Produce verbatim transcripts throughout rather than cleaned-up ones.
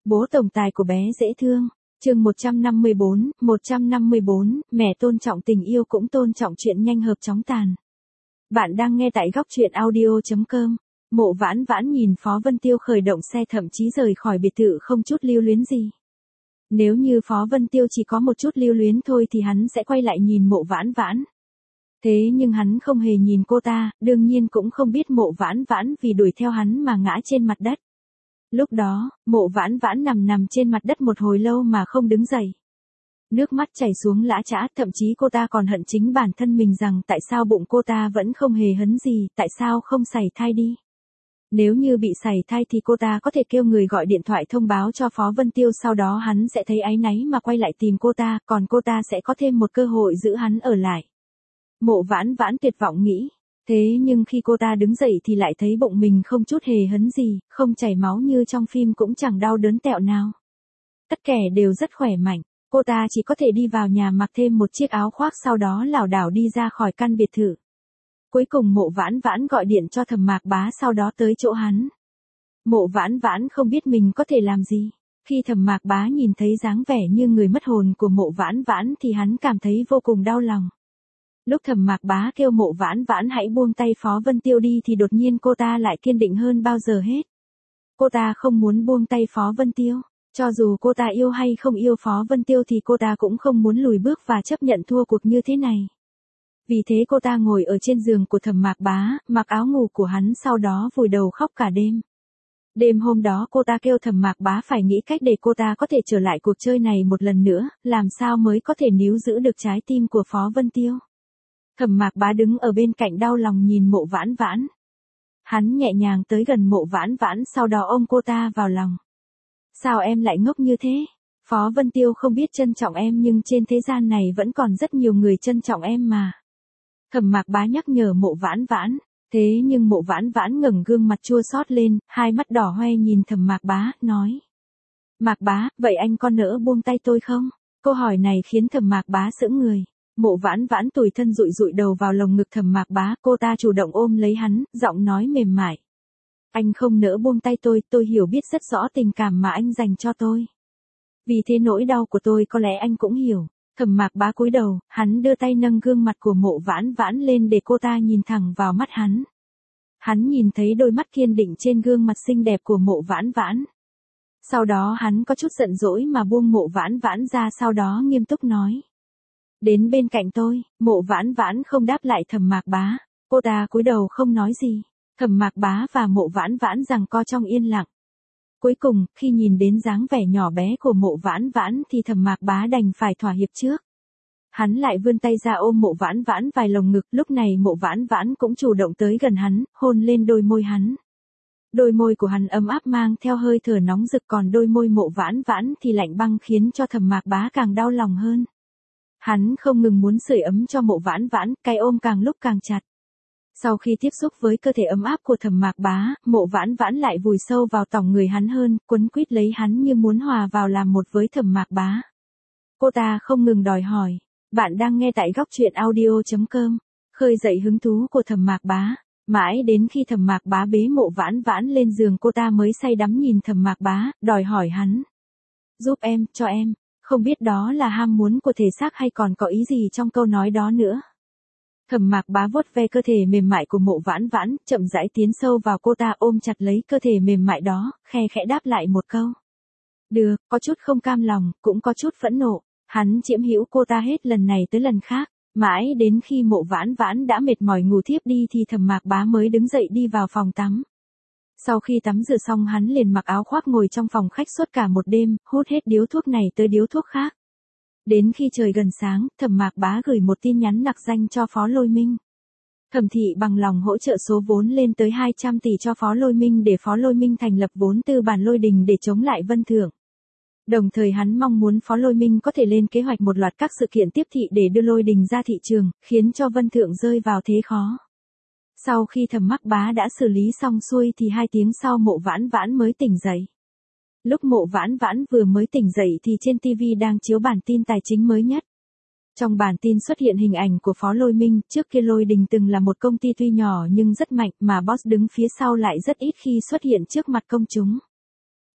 Bố tổng tài của bé dễ thương. Chương một trăm năm mươi bốn, một trăm năm mươi bốn, mẹ tôn trọng tình yêu cũng tôn trọng chuyện nhanh hợp chóng tàn. Bạn đang nghe tại góc truyện audio chấm com. Mộ Vãn Vãn nhìn Phó Vân Tiêu khởi động xe thậm chí rời khỏi biệt thự không chút lưu luyến gì. Nếu như Phó Vân Tiêu chỉ có một chút lưu luyến thôi thì hắn sẽ quay lại nhìn Mộ Vãn Vãn. Thế nhưng hắn không hề nhìn cô ta, đương nhiên cũng không biết Mộ Vãn Vãn vì đuổi theo hắn mà ngã trên mặt đất. Lúc đó, Mộ Vãn Vãn nằm nằm trên mặt đất một hồi lâu mà không đứng dậy. Nước mắt chảy xuống lã chã, thậm chí cô ta còn hận chính bản thân mình rằng tại sao bụng cô ta vẫn không hề hấn gì, tại sao không sảy thai đi. Nếu như bị sảy thai thì cô ta có thể kêu người gọi điện thoại thông báo cho Phó Vân Tiêu, sau đó hắn sẽ thấy áy náy mà quay lại tìm cô ta, còn cô ta sẽ có thêm một cơ hội giữ hắn ở lại. Mộ Vãn Vãn tuyệt vọng nghĩ. Thế nhưng khi cô ta đứng dậy thì lại thấy bụng mình không chút hề hấn gì, không chảy máu như trong phim cũng chẳng đau đớn tẹo nào. Tất cả đều rất khỏe mạnh, cô ta chỉ có thể đi vào nhà mặc thêm một chiếc áo khoác sau đó lảo đảo đi ra khỏi căn biệt thự. Cuối cùng Mộ Vãn Vãn gọi điện cho Thẩm Mạc Bá sau đó tới chỗ hắn. Mộ Vãn Vãn không biết mình có thể làm gì. Khi Thẩm Mạc Bá nhìn thấy dáng vẻ như người mất hồn của Mộ Vãn Vãn thì hắn cảm thấy vô cùng đau lòng. Lúc Thẩm Mạc Bá kêu Mộ Vãn Vãn hãy buông tay Phó Vân Tiêu đi thì đột nhiên cô ta lại kiên định hơn bao giờ hết. Cô ta không muốn buông tay Phó Vân Tiêu. Cho dù cô ta yêu hay không yêu Phó Vân Tiêu thì cô ta cũng không muốn lùi bước và chấp nhận thua cuộc như thế này. Vì thế cô ta ngồi ở trên giường của Thẩm Mạc Bá, mặc áo ngủ của hắn sau đó vùi đầu khóc cả đêm. Đêm hôm đó cô ta kêu Thẩm Mạc Bá phải nghĩ cách để cô ta có thể trở lại cuộc chơi này một lần nữa, làm sao mới có thể níu giữ được trái tim của Phó Vân Tiêu. Thẩm Mạc Bá đứng ở bên cạnh đau lòng nhìn Mộ Vãn Vãn. Hắn nhẹ nhàng tới gần Mộ Vãn Vãn sau đó ôm cô ta vào lòng. Sao em lại ngốc như thế? Phó Vân Tiêu không biết trân trọng em nhưng trên thế gian này vẫn còn rất nhiều người trân trọng em mà. Thẩm Mạc Bá nhắc nhở Mộ Vãn Vãn. Thế nhưng Mộ Vãn Vãn ngẩng gương mặt chua xót lên, hai mắt đỏ hoe nhìn Thẩm Mạc Bá, nói. Mạc Bá, vậy anh có nỡ buông tay tôi không? Câu hỏi này khiến Thẩm Mạc Bá sững người. Mộ Vãn Vãn tủi thân dụi dụi đầu vào lồng ngực Thẩm Mạc Bá, cô ta chủ động ôm lấy hắn, giọng nói mềm mại. Anh không nỡ buông tay tôi, tôi hiểu biết rất rõ tình cảm mà anh dành cho tôi. Vì thế nỗi đau của tôi có lẽ anh cũng hiểu. Thẩm Mạc Bá cúi đầu, hắn đưa tay nâng gương mặt của Mộ Vãn Vãn lên để cô ta nhìn thẳng vào mắt hắn. Hắn nhìn thấy đôi mắt kiên định trên gương mặt xinh đẹp của Mộ Vãn Vãn. Sau đó hắn có chút giận dỗi mà buông Mộ Vãn Vãn ra, sau đó nghiêm túc nói. Đến bên cạnh tôi. Mộ Vãn Vãn không đáp lại Thẩm Mạc Bá. Cô ta cúi đầu không nói gì. Thẩm Mạc Bá và Mộ Vãn Vãn giằng co trong yên lặng. Cuối cùng, khi nhìn đến dáng vẻ nhỏ bé của Mộ Vãn Vãn thì Thẩm Mạc Bá đành phải thỏa hiệp trước. Hắn lại vươn tay ra ôm Mộ Vãn Vãn vài lồng ngực, lúc này Mộ Vãn Vãn cũng chủ động tới gần hắn, hôn lên đôi môi hắn. Đôi môi của hắn ấm áp mang theo hơi thở nóng rực, còn đôi môi Mộ Vãn Vãn thì lạnh băng khiến cho Thẩm Mạc Bá càng đau lòng hơn. Hắn không ngừng muốn sưởi ấm cho Mộ Vãn Vãn, cái ôm càng lúc càng chặt. Sau khi tiếp xúc với cơ thể ấm áp của Thẩm Mạc Bá, Mộ Vãn Vãn lại vùi sâu vào tòng người hắn hơn, quấn quýt lấy hắn như muốn hòa vào làm một với Thẩm Mạc Bá. Cô ta không ngừng đòi hỏi. Bạn đang nghe tại góc truyện audio chấm com. Khơi dậy hứng thú của Thẩm Mạc Bá. Mãi đến khi Thẩm Mạc Bá bế Mộ Vãn Vãn lên giường cô ta mới say đắm nhìn Thẩm Mạc Bá, đòi hỏi hắn. Giúp em, cho em. Không biết đó là ham muốn của thể xác hay còn có ý gì trong câu nói đó nữa. Thẩm Mạc Bá vuốt ve cơ thể mềm mại của Mộ Vãn Vãn, chậm rãi tiến sâu vào cô ta, ôm chặt lấy cơ thể mềm mại đó, khe khẽ đáp lại một câu. Được, có chút không cam lòng, cũng có chút phẫn nộ. Hắn chiếm hữu cô ta hết lần này tới lần khác, mãi đến khi Mộ Vãn Vãn đã mệt mỏi ngủ thiếp đi thì Thẩm Mạc Bá mới đứng dậy đi vào phòng tắm. Sau khi tắm rửa xong hắn liền mặc áo khoác ngồi trong phòng khách suốt cả một đêm, hút hết điếu thuốc này tới điếu thuốc khác. Đến khi trời gần sáng, Thẩm Mạc Bá gửi một tin nhắn nặc danh cho Phó Lôi Minh. Thẩm thị bằng lòng hỗ trợ số vốn lên tới hai trăm tỷ cho Phó Lôi Minh để Phó Lôi Minh thành lập vốn tư bản Lôi Đình để chống lại Vân Thượng. Đồng thời hắn mong muốn Phó Lôi Minh có thể lên kế hoạch một loạt các sự kiện tiếp thị để đưa Lôi Đình ra thị trường, khiến cho Vân Thượng rơi vào thế khó. Sau khi Thẩm Mạc Bá đã xử lý xong xuôi thì hai tiếng sau Mộ Vãn Vãn mới tỉnh dậy. Lúc Mộ Vãn Vãn vừa mới tỉnh dậy thì trên ti vi đang chiếu bản tin tài chính mới nhất. Trong bản tin xuất hiện hình ảnh của Phó Lôi Minh, trước kia Lôi Đình từng là một công ty tuy nhỏ nhưng rất mạnh mà boss đứng phía sau lại rất ít khi xuất hiện trước mặt công chúng.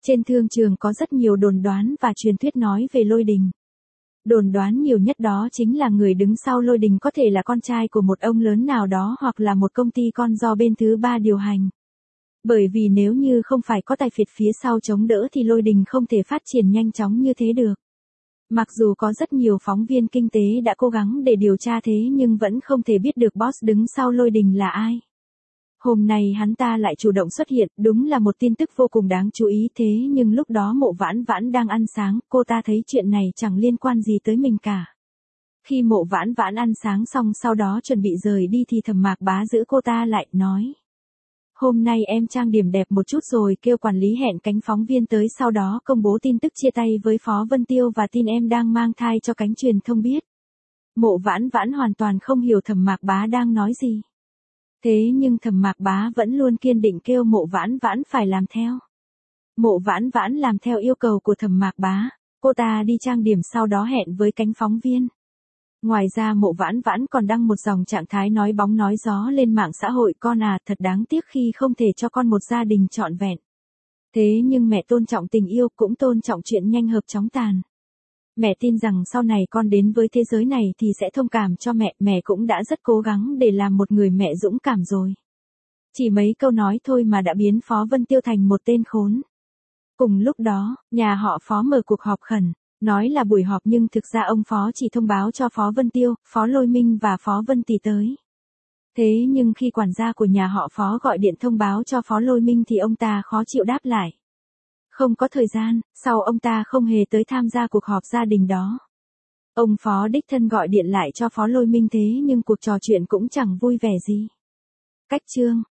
Trên thương trường có rất nhiều đồn đoán và truyền thuyết nói về Lôi Đình. Đồn đoán nhiều nhất đó chính là người đứng sau Lôi Đình có thể là con trai của một ông lớn nào đó hoặc là một công ty con do bên thứ ba điều hành. Bởi vì nếu như không phải có tài phiệt phía sau chống đỡ thì Lôi Đình không thể phát triển nhanh chóng như thế được. Mặc dù có rất nhiều phóng viên kinh tế đã cố gắng để điều tra thế nhưng vẫn không thể biết được boss đứng sau Lôi Đình là ai. Hôm nay hắn ta lại chủ động xuất hiện, đúng là một tin tức vô cùng đáng chú ý thế nhưng lúc đó Mộ Vãn Vãn đang ăn sáng, cô ta thấy chuyện này chẳng liên quan gì tới mình cả. Khi Mộ Vãn Vãn ăn sáng xong sau đó chuẩn bị rời đi thì Thẩm Mạc Bá giữ cô ta lại, nói. Hôm nay em trang điểm đẹp một chút rồi, kêu quản lý hẹn cánh phóng viên tới sau đó công bố tin tức chia tay với Phó Vân Tiêu và tin em đang mang thai cho cánh truyền thông biết. Mộ Vãn Vãn hoàn toàn không hiểu Thẩm Mạc Bá đang nói gì. Thế nhưng Thẩm Mạc Bá vẫn luôn kiên định kêu Mộ Vãn Vãn phải làm theo. Mộ Vãn Vãn làm theo yêu cầu của Thẩm Mạc Bá, cô ta đi trang điểm sau đó hẹn với cánh phóng viên. Ngoài ra Mộ Vãn Vãn còn đăng một dòng trạng thái nói bóng nói gió lên mạng xã hội, con à, thật đáng tiếc khi không thể cho con một gia đình trọn vẹn. Thế nhưng mẹ tôn trọng tình yêu cũng tôn trọng chuyện nhanh hợp chóng tàn. Mẹ tin rằng sau này con đến với thế giới này thì sẽ thông cảm cho mẹ, mẹ cũng đã rất cố gắng để làm một người mẹ dũng cảm rồi. Chỉ mấy câu nói thôi mà đã biến Phó Vân Tiêu thành một tên khốn. Cùng lúc đó, nhà họ Phó mở cuộc họp khẩn. Nói là buổi họp nhưng thực ra ông Phó chỉ thông báo cho Phó Vân Tiêu, Phó Lôi Minh và Phó Vân Tỷ tới. Thế nhưng khi quản gia của nhà họ Phó gọi điện thông báo cho Phó Lôi Minh thì ông ta khó chịu đáp lại. Không có thời gian, sau ông ta không hề tới tham gia cuộc họp gia đình đó. Ông Phó đích thân gọi điện lại cho Phó Lôi Minh thế nhưng cuộc trò chuyện cũng chẳng vui vẻ gì. Cách chương